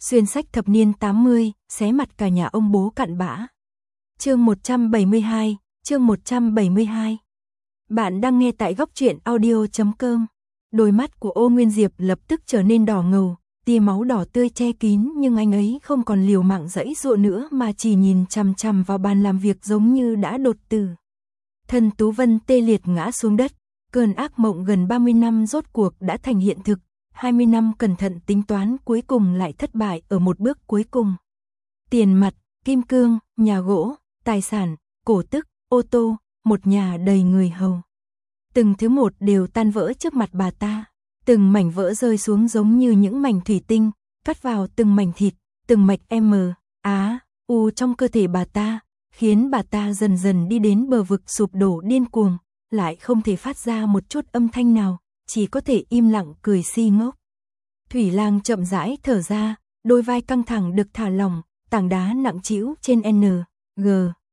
Xuyên sách thập niên 80, xé mặt cả nhà ông bố cặn bã. Chương 172, chương 172. Bạn đang nghe tại goctruyện.audio.com. Đôi mắt của Ô Nguyên Diệp lập tức trở nên đỏ ngầu, tia máu đỏ tươi che kín, nhưng anh ấy không còn liều mạng giãy giụa nữa mà chỉ nhìn chằm chằm vào bàn làm việc giống như đã đột tử. Thân Tú Vân tê liệt ngã xuống đất, cơn ác mộng gần 30 năm rốt cuộc đã thành hiện thực. 20 năm cẩn thận tính toán cuối cùng lại thất bại ở một bước cuối cùng. Tiền mặt, kim cương, nhà gỗ, tài sản, cổ tức, ô tô, một nhà đầy người hầu. Từng thứ một đều tan vỡ trước mặt bà ta. Từng mảnh vỡ rơi xuống giống như những mảnh thủy tinh, cắt vào từng mảnh thịt, từng mạch M, Á, U trong cơ thể bà ta, khiến bà ta dần dần đi đến bờ vực sụp đổ điên cuồng, lại không thể phát ra một chút âm thanh nào, chỉ có thể im lặng cười si ngốc. Thủy Lang chậm rãi thở ra, đôi vai căng thẳng được thả lỏng, tảng đá nặng trĩu trên N, G,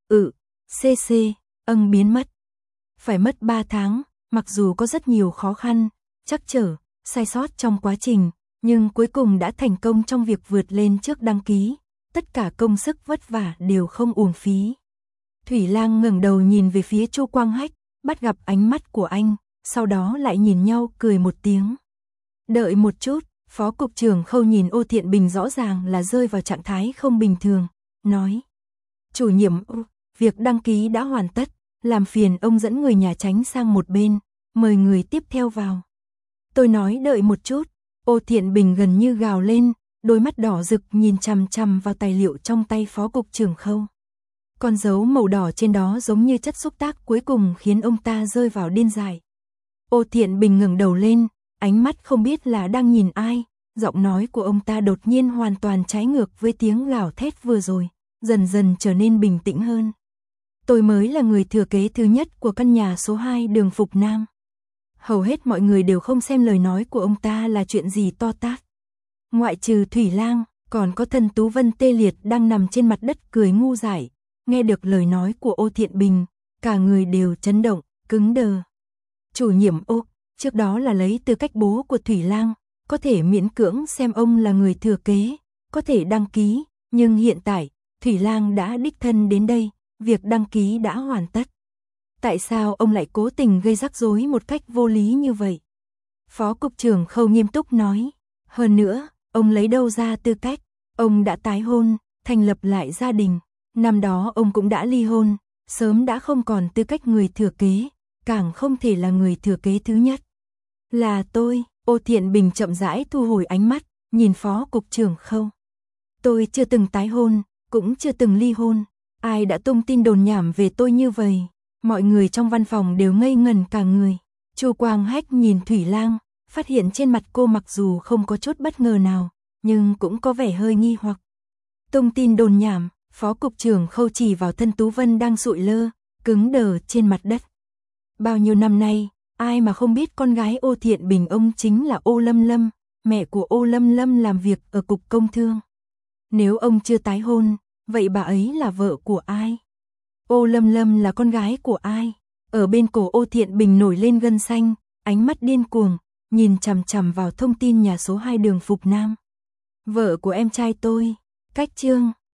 CC, biến mất. Phải mất 3 tháng, mặc dù có rất nhiều khó khăn, trắc trở, sai sót trong quá trình, nhưng cuối cùng đã thành công trong việc vượt lên trước đăng ký, tất cả công sức vất vả đều không uổng phí. Thủy Lang ngẩng đầu nhìn về phía Chu Quang Hách, bắt gặp ánh mắt của anh, sau đó lại nhìn nhau cười một tiếng. Đợi một chút, Phó Cục trưởng Khâu nhìn Ô Thiện Bình rõ ràng là rơi vào trạng thái không bình thường, nói. Chủ nhiệm, việc đăng ký đã hoàn tất, làm phiền ông dẫn người nhà tránh sang một bên, mời người tiếp theo vào. Tôi nói đợi một chút, Ô Thiện Bình gần như gào lên, đôi mắt đỏ rực nhìn chằm chằm vào tài liệu trong tay Phó Cục trưởng Khâu. Con dấu màu đỏ trên đó giống như chất xúc tác cuối cùng khiến ông ta rơi vào điên dại. Ô Thiện Bình ngẩng đầu lên, ánh mắt không biết là đang nhìn ai, giọng nói của ông ta đột nhiên hoàn toàn trái ngược với tiếng gào thét vừa rồi, dần dần trở nên bình tĩnh hơn. Tôi mới là người thừa kế thứ nhất của căn nhà số 2 đường Phục Nam. Hầu hết mọi người đều không xem lời nói của ông ta là chuyện gì to tát. Ngoại trừ Thủy Lang, còn có thân Tú Vân tê liệt đang nằm trên mặt đất cười ngu dại, nghe được lời nói của Ô Thiện Bình, cả người đều chấn động, cứng đờ. Chủ nhiệm Ô, trước đó là lấy tư cách bố của Thủy Lang, có thể miễn cưỡng xem ông là người thừa kế, có thể đăng ký, nhưng hiện tại, Thủy Lang đã đích thân đến đây, việc đăng ký đã hoàn tất. Tại sao ông lại cố tình gây rắc rối một cách vô lý như vậy? Phó Cục trưởng Khâu nghiêm túc nói, hơn nữa, ông lấy đâu ra tư cách, ông đã tái hôn, thành lập lại gia đình, năm đó ông cũng đã ly hôn, sớm đã không còn tư cách người thừa kế, càng không thể là người thừa kế thứ nhất. Là tôi, Ô Thiện Bình chậm rãi thu hồi ánh mắt, nhìn Phó Cục trưởng Khâu. Tôi chưa từng tái hôn, cũng chưa từng ly hôn, ai đã tung tin đồn nhảm về tôi như vậy? Mọi người trong văn phòng đều ngây ngẩn cả người. Chu Quang Hách nhìn Thủy Lang, phát hiện trên mặt cô mặc dù không có chút bất ngờ nào, nhưng cũng có vẻ hơi nghi hoặc. Tung tin đồn nhảm, Phó Cục trưởng Khâu chỉ vào thân Tú Vân đang sụi lơ, cứng đờ trên mặt đất. Bao nhiêu năm nay, ai mà không biết con gái Ô Thiện Bình ông chính là Ô Lâm Lâm, mẹ của Ô Lâm Lâm làm việc ở Cục Công Thương. Nếu ông chưa tái hôn, vậy bà ấy là vợ của ai? Ô Lâm Lâm là con gái của ai? Ở bên cổ Ô Thiện Bình nổi lên gân xanh, ánh mắt điên cuồng, nhìn chằm chằm vào thông tin nhà số 2 đường Phục Nam. Vợ của em trai tôi, cách chương.